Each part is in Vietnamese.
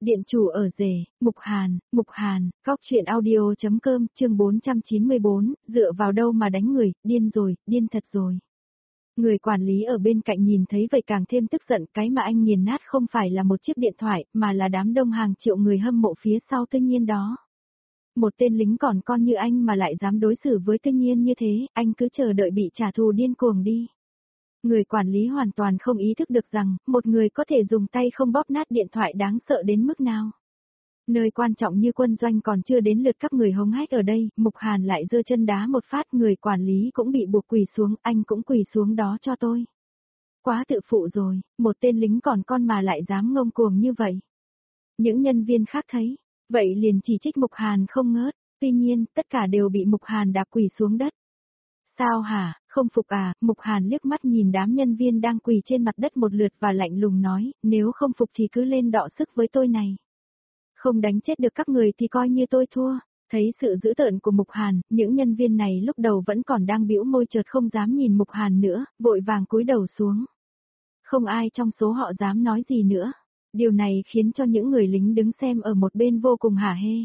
Điện chủ ở rể, Mục Hàn, góc truyện audio.com, chương 494, dựa vào đâu mà đánh người, điên rồi, điên thật rồi. Người quản lý ở bên cạnh nhìn thấy vậy càng thêm tức giận, cái mà anh nghiền nát không phải là một chiếc điện thoại, mà là đám đông hàng triệu người hâm mộ phía sau Tư Nhiên đó. Một tên lính còn con như anh mà lại dám đối xử với Tư Nhiên như thế, anh cứ chờ đợi bị trả thù điên cuồng đi. Người quản lý hoàn toàn không ý thức được rằng, một người có thể dùng tay không bóp nát điện thoại đáng sợ đến mức nào. Nơi quan trọng như quân doanh còn chưa đến lượt các người hống hách ở đây, Mục Hàn lại giơ chân đá một phát, người quản lý cũng bị buộc quỳ xuống, anh cũng quỳ xuống đó cho tôi. Quá tự phụ rồi, một tên lính còn con mà lại dám ngông cuồng như vậy. Những nhân viên khác thấy, vậy liền chỉ trích Mục Hàn không ngớt, tuy nhiên, tất cả đều bị Mục Hàn đạp quỳ xuống đất. Sao hả, không phục à, Mục Hàn liếc mắt nhìn đám nhân viên đang quỳ trên mặt đất một lượt và lạnh lùng nói, nếu không phục thì cứ lên đọ sức với tôi này. Không đánh chết được các người thì coi như tôi thua. Thấy sự dữ tợn của Mục Hàn, những nhân viên này lúc đầu vẫn còn đang bĩu môi chợt không dám nhìn Mục Hàn nữa, vội vàng cúi đầu xuống. Không ai trong số họ dám nói gì nữa. Điều này khiến cho những người lính đứng xem ở một bên vô cùng hả hê.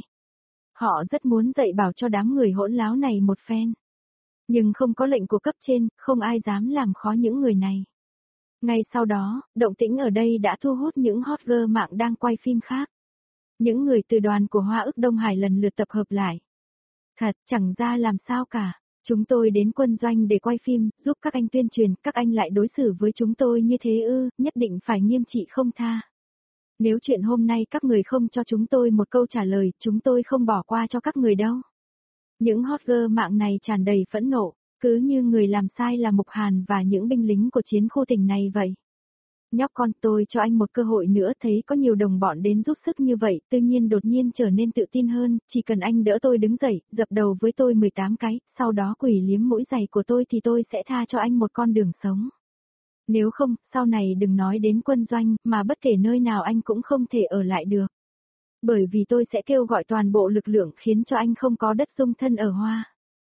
Họ rất muốn dạy bảo cho đám người hỗn láo này một phen. Nhưng không có lệnh của cấp trên, không ai dám làm khó những người này. Ngay sau đó, động tĩnh ở đây đã thu hút những hot girl mạng đang quay phim khác. Những người từ đoàn của Hoa ức Đông Hải lần lượt tập hợp lại. Thật, chẳng ra làm sao cả. Chúng tôi đến quân doanh để quay phim, giúp các anh tuyên truyền, các anh lại đối xử với chúng tôi như thế ư, nhất định phải nghiêm trị không tha. Nếu chuyện hôm nay các người không cho chúng tôi một câu trả lời, chúng tôi không bỏ qua cho các người đâu. Những hot girl mạng này tràn đầy phẫn nộ, cứ như người làm sai là Mục Hàn và những binh lính của chiến khu tỉnh này vậy. Nhóc con, tôi cho anh một cơ hội nữa, thấy có nhiều đồng bọn đến giúp sức như vậy, Tư Nhiên đột nhiên trở nên tự tin hơn, chỉ cần anh đỡ tôi đứng dậy, dập đầu với tôi 18 cái, sau đó quỳ liếm mũi giày của tôi thì tôi sẽ tha cho anh một con đường sống. Nếu không, sau này đừng nói đến quân doanh, mà bất kể nơi nào anh cũng không thể ở lại được. Bởi vì tôi sẽ kêu gọi toàn bộ lực lượng khiến cho anh không có đất dung thân ở Hoa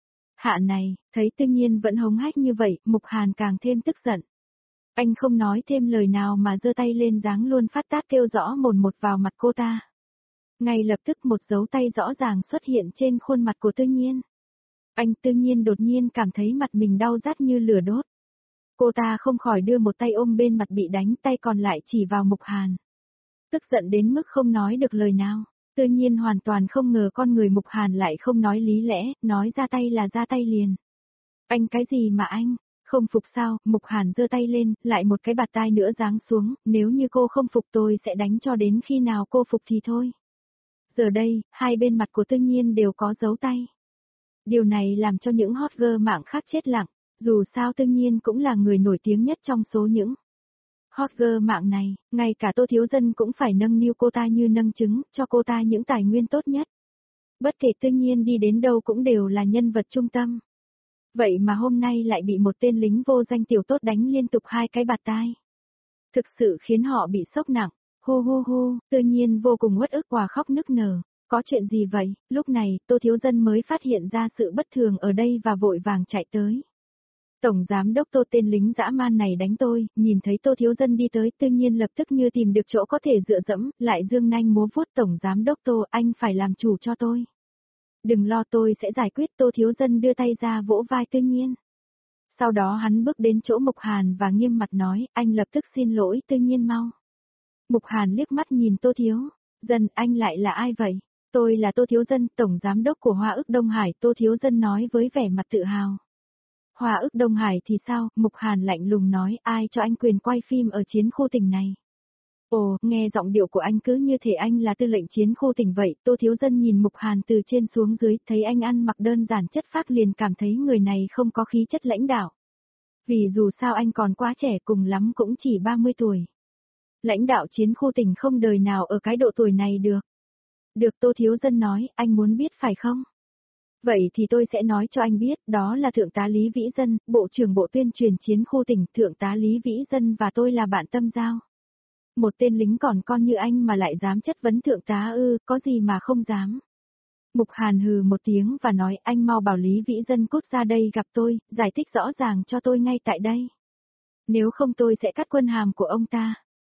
Hạ này. Thấy Tư Nhiên vẫn hống hách như vậy, Mục Hàn càng thêm tức giận. Anh không nói thêm lời nào mà giơ tay lên giáng luôn phát tát kêu rõ mồn một vào mặt cô ta. Ngay lập tức một dấu tay rõ ràng xuất hiện trên khuôn mặt của Tư Nhiên. Anh Tư Nhiên đột nhiên cảm thấy mặt mình đau rát như lửa đốt. Cô ta không khỏi đưa một tay ôm bên mặt bị đánh, tay còn lại chỉ vào Mục Hàn. Tức giận đến mức không nói được lời nào. Tư Nhiên hoàn toàn không ngờ con người Mục Hàn lại không nói lý lẽ, nói ra tay là ra tay liền. Anh cái gì mà anh? Không phục sao? Mục Hàn giơ tay lên, lại một cái bạt tai nữa giáng xuống, nếu như cô không phục tôi sẽ đánh cho đến khi nào cô phục thì thôi. Giờ đây, hai bên mặt của Tư Nhiên đều có dấu tay. Điều này làm cho những hot girl mạng khác chết lặng, dù sao Tư Nhiên cũng là người nổi tiếng nhất trong số những hot girl mạng này, ngay cả Tô Thiếu Dân cũng phải nâng niu cô ta như nâng trứng, cho cô ta những tài nguyên tốt nhất. Bất kể Tư Nhiên đi đến đâu cũng đều là nhân vật trung tâm. Vậy mà hôm nay lại bị một tên lính vô danh tiểu tốt đánh liên tục hai cái bạt tai. Thực sự khiến họ bị sốc nặng. Hu hu hu, Tư Nhiên vô cùng uất ức và khóc nức nở. Có chuyện gì vậy? Lúc này, Tô Thiếu Dân mới phát hiện ra sự bất thường ở đây và vội vàng chạy tới. Tổng giám đốc Tô, tên lính dã man này đánh tôi, nhìn thấy Tô Thiếu Dân đi tới, Tư Nhiên lập tức như tìm được chỗ có thể dựa dẫm, lại dương nanh múa vuốt. Tổng giám đốc Tô, anh phải làm chủ cho tôi. Đừng lo, tôi sẽ giải quyết. Tô Thiếu Dân đưa tay ra vỗ vai Tư Nhiên. Sau đó hắn bước đến chỗ Mục Hàn và nghiêm mặt nói, anh lập tức xin lỗi Tư Nhiên mau. Mục Hàn liếc mắt nhìn Tô Thiếu Dân, anh lại là ai vậy? Tôi là Tô Thiếu Dân, tổng giám đốc của Hoa ức Đông Hải, Tô Thiếu Dân nói với vẻ mặt tự hào. Hoa ức Đông Hải thì sao? Mục Hàn lạnh lùng nói, ai cho anh quyền quay phim ở chiến khu tỉnh này? Ồ, nghe giọng điệu của anh cứ như thể anh là tư lệnh chiến khu tỉnh vậy. Tô Thiếu Dân nhìn Mục Hàn từ trên xuống dưới, thấy anh ăn mặc đơn giản chất phác liền cảm thấy người này không có khí chất lãnh đạo. Vì dù sao anh còn quá trẻ, cùng lắm cũng chỉ 30 tuổi. Lãnh đạo chiến khu tỉnh không đời nào ở cái độ tuổi này được. Được, Tô Thiếu Dân nói, anh muốn biết phải không? Vậy thì tôi sẽ nói cho anh biết, đó là Thượng tá Lý Vĩ Dân, Bộ trưởng Bộ Tuyên truyền chiến khu tỉnh. Thượng tá Lý Vĩ Dân và tôi là bạn tâm giao. Một tên lính còn con như anh mà lại dám chất vấn thượng tá ư, có gì mà không dám. Mục Hàn hừ một tiếng và nói, anh mau bảo Lý Vĩ Dân cút ra đây gặp tôi, giải thích rõ ràng cho tôi ngay tại đây. Nếu không tôi sẽ cắt quân hàm của ông ta.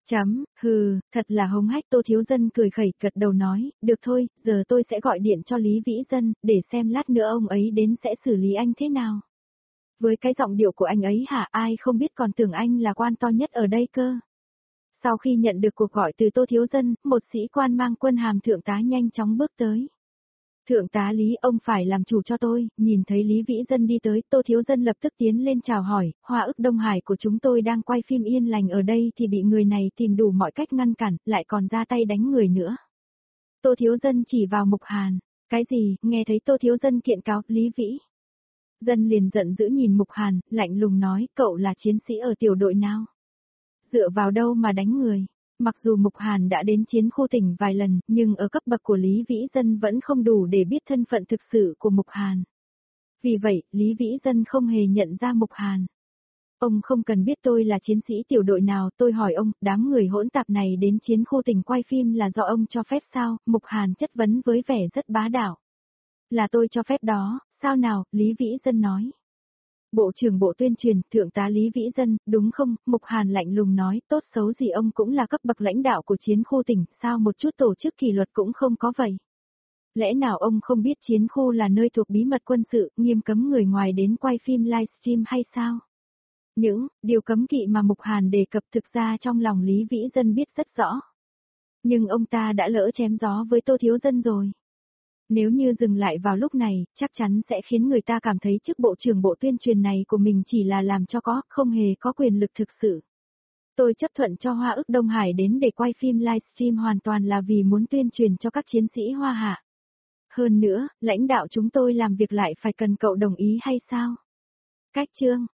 Thật là hống hách. Tô Thiếu Dân cười khẩy gật đầu nói, được thôi, giờ tôi sẽ gọi điện cho Lý Vĩ Dân, để xem lát nữa ông ấy đến sẽ xử lý anh thế nào. Với cái giọng điệu của anh ấy hả, ai không biết còn tưởng anh là quan to nhất ở đây cơ. Sau khi nhận được cuộc gọi từ Tô Thiếu Dân, một sĩ quan mang quân hàm thượng tá nhanh chóng bước tới. Thượng tá Lý, ông phải làm chủ cho tôi. Nhìn thấy Lý Vĩ Dân đi tới, Tô Thiếu Dân lập tức tiến lên chào hỏi, Hoa ức Đông Hải của chúng tôi đang quay phim yên lành ở đây thì bị người này tìm đủ mọi cách ngăn cản, lại còn ra tay đánh người nữa. Tô Thiếu Dân chỉ vào Mục Hàn. Cái gì? Nghe thấy Tô Thiếu Dân kiện cáo Lý Vĩ Dân liền giận dữ nhìn Mục Hàn, lạnh lùng nói, cậu là chiến sĩ ở tiểu đội nào? Dựa vào đâu mà đánh người? Mặc dù Mục Hàn đã đến chiến khu tỉnh vài lần, nhưng ở cấp bậc của Lý Vĩ Dân vẫn không đủ để biết thân phận thực sự của Mục Hàn. Vì vậy, Lý Vĩ Dân không hề nhận ra Mục Hàn. Ông không cần biết tôi là chiến sĩ tiểu đội nào, tôi hỏi ông, đám người hỗn tạp này đến chiến khu tỉnh quay phim là do ông cho phép sao? Mục Hàn chất vấn với vẻ rất bá đạo. Là tôi cho phép đó, sao nào? Lý Vĩ Dân nói. Bộ trưởng Bộ Tuyên truyền, Thượng tá Lý Vĩ Dân, đúng không? Mục Hàn lạnh lùng nói, tốt xấu gì ông cũng là cấp bậc lãnh đạo của chiến khu tỉnh, sao một chút tổ chức kỷ luật cũng không có vậy? Lẽ nào ông không biết chiến khu là nơi thuộc bí mật quân sự, nghiêm cấm người ngoài đến quay phim livestream hay sao? Những điều cấm kỵ mà Mục Hàn đề cập thực ra trong lòng Lý Vĩ Dân biết rất rõ. Nhưng ông ta đã lỡ chém gió với Tô Thiếu Dân rồi. Nếu như dừng lại vào lúc này, chắc chắn sẽ khiến người ta cảm thấy chức bộ trưởng Bộ Tuyên truyền này của mình chỉ là làm cho có, không hề có quyền lực thực sự. Tôi chấp thuận cho Hoa ức Đông Hải đến để quay phim livestream hoàn toàn là vì muốn tuyên truyền cho các chiến sĩ Hoa Hạ. Hơn nữa, lãnh đạo chúng tôi làm việc lại phải cần cậu đồng ý hay sao? Cách chương